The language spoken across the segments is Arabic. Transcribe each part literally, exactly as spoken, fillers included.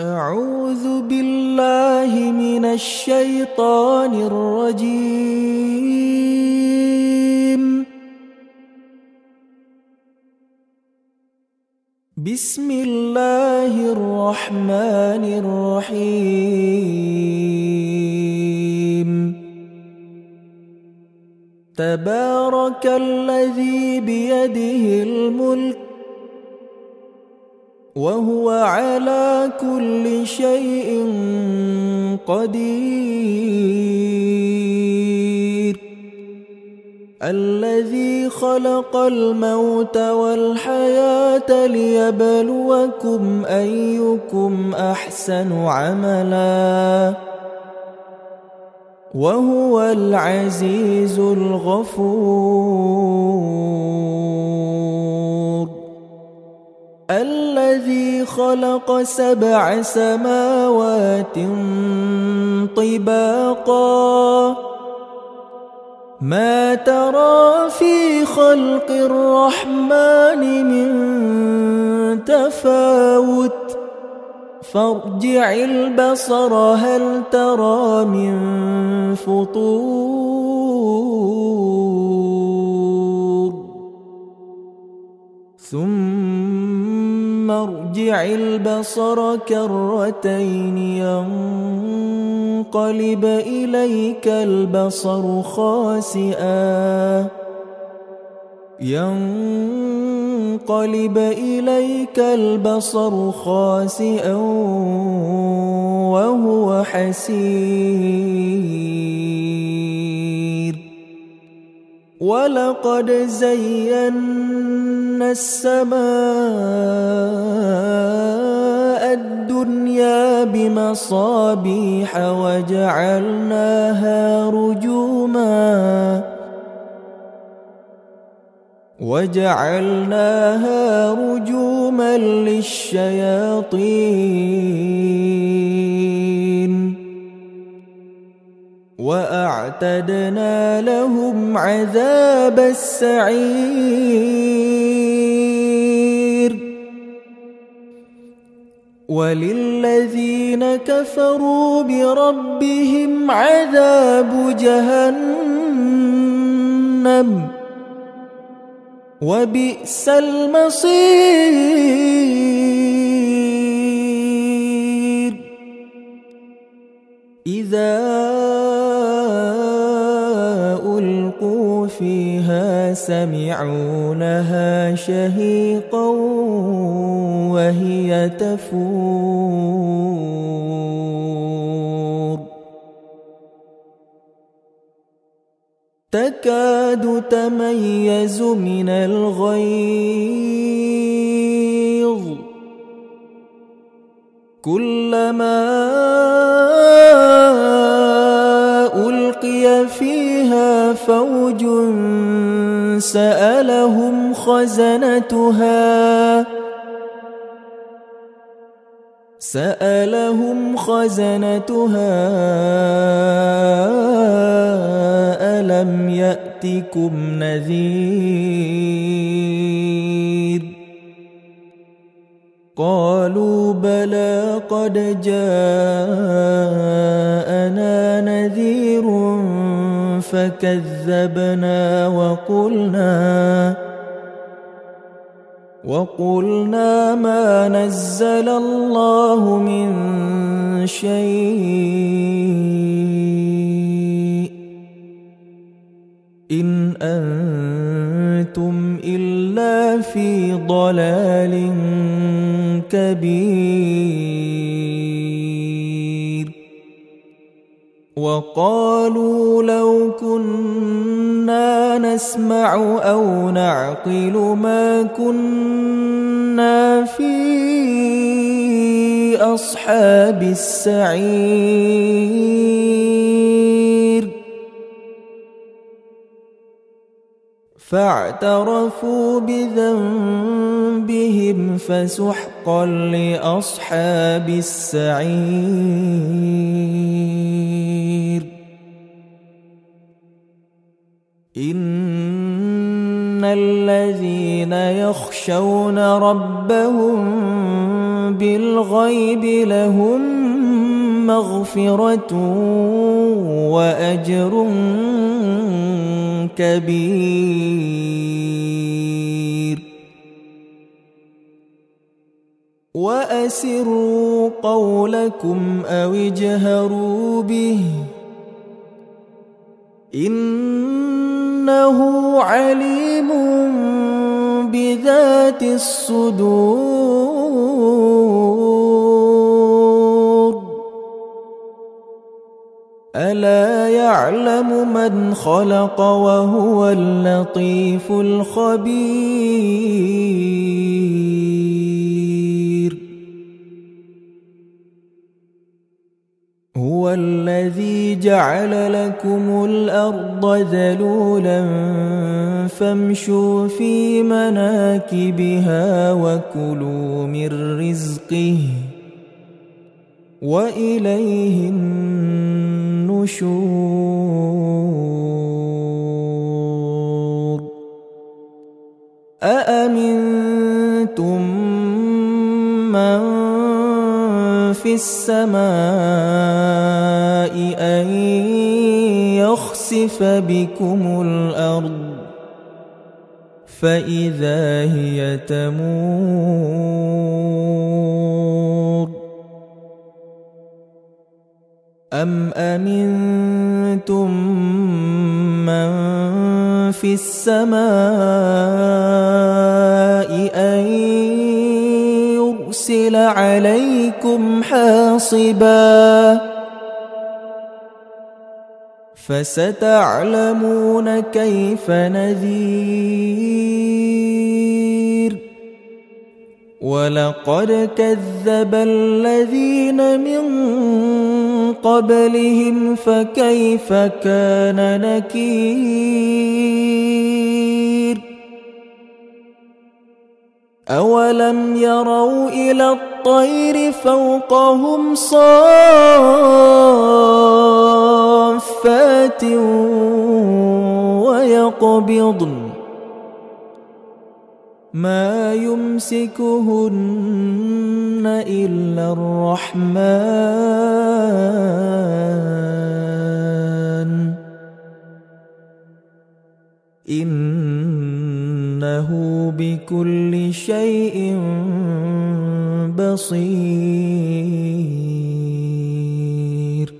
أعوذ بالله من الشيطان الرجيم. بسم الله الرحمن الرحيم. تبارك الذي بيده الملك وهو على كل شيء قدير. الذي خلق الموت والحياة ليبلوكم أيكم أحسن عملا وهو العزيز الغفور. الذي خلق سبع سماوات طباقا ما ترى في خلق الرحمن من تفاوت فارجع البصر هل ترى من فطور ثم ارجع البصر كرتين ينقلب إليك البصر خاسئا ينقلب إليك البصر خاسئا وهو حسير. ولقد زينا السماء الدنيا بمصابيح وجعلناها رجوما وجعلناها رجوما للشياطين وأعتدنا لهم عذاب السعير. وللذين كفروا بربهم عذاب جهنم وبئس المصير. إذا ألقوا فيها سمعوا لها شهيقا وهي تفور تكاد تميز من الغيظ كلما ألقي فيها فوج سألهم خزنتها سألهم خزنتها ألم يأتكم نذير قالوا بلى قد جاءنا نذير فكذبنا وقلنا وقلنا ما نزل الله من شيء إن أنتم إلا في ضلال كبير. وقالوا لو كنا نسمع أو نعقل ما كنا في أصحاب السعير فاعترفوا بذنبهم فسحقا لأصحاب السعير. إن الذين يخشون ربهم بالغيب لهم مغفرة وأجر كبير. وأسروا قولكم أو اجهروا به إنه عليم بذات الصدور. ألا يعلم من خلق وهو اللطيف الخبير. هو الذي جعل لكم الأرض ذلولا فامشوا في مناكبها وكلوا من رزقه وإليه النشور. أأمنتم من في السماء أن يخسف بكم الأرض فإذا هي تمور. أم أمنتم من في السماء أن يرسل عليكم حاصبا فستعلمون كيف نذير. ولقد كذب الذين من قبلهم فكيف كان نكير. أولم يروا إلى الطير فوقهم صافات ويقبضن ما يمسكهن إلا الرحمن إنه بكل شيء بصير.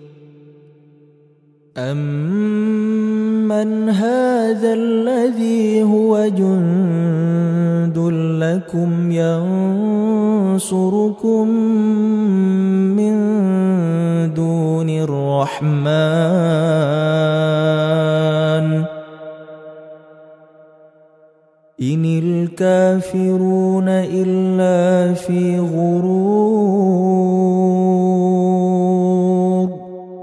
أمن هذا الذي هو جند لكم ينصركم من دون الرحمن إن الكافرون إلا في غرور.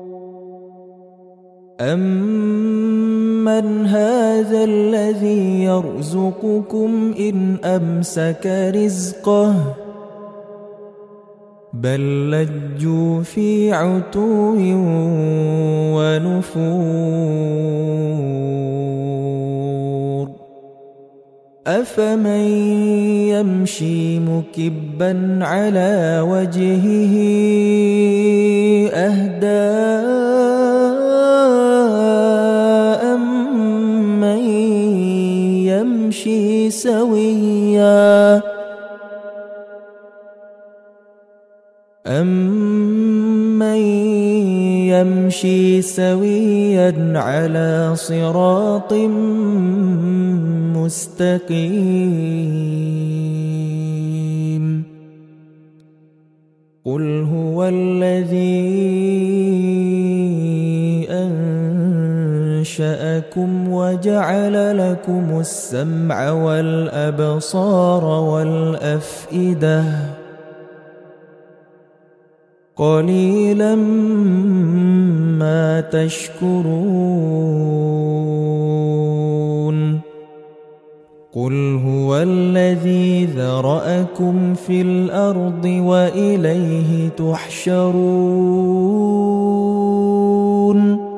أمن هذا الذي يرزقكم إن أمسك رزقه بل لجوا في عتو ونفور. أفمن يمشي مكبا على وجهه أهدى أمن يمشي سويا أمن يمشي سويا على صراط مستقيم. قل هو الذي أنشأكم وجعل لكم السمع والأبصار والأفئدة قليلا ما تشكرون. قل هو الذي ذرأكم في الأرض وإليه تحشرون.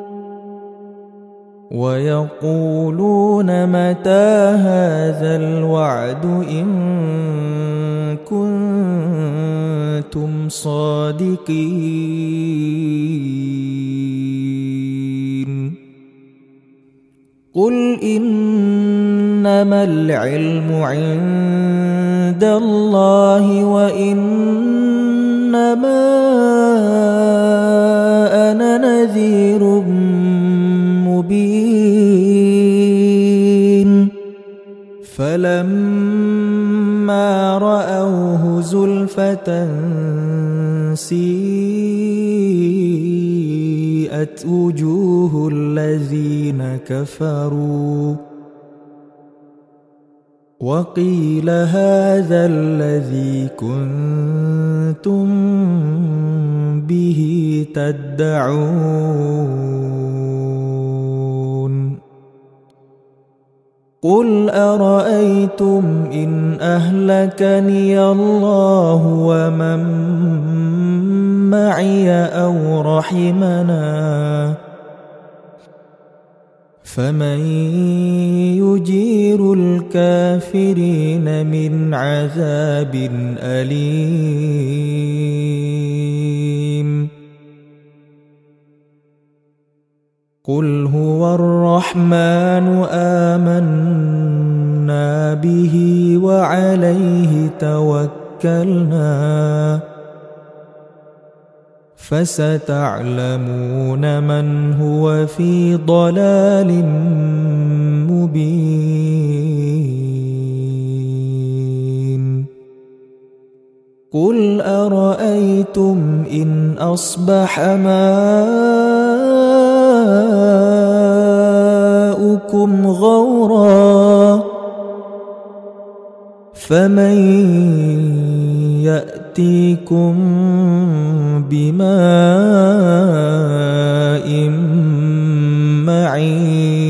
ويقولون متى هذا الوعد إن كنتم كنتم صادقين قل إنما العلم عند الله وإنما أنا نذير مبين فلما رأوه زلفة سيئت وجوه الذين كفروا وقيل هذا الذي كنتم به تدعون قل أرأيتم إن أهلكني الله ومن معي أو رحمنا فمن يجير الكافرين من عذاب أليم قل هو الرحمن آمنا به وعليه توكلنا فستعلمون من هو في ضلال مبين قل أرأيتم إن أصبح ماؤكم غورا فمن يأتيكم بماء معين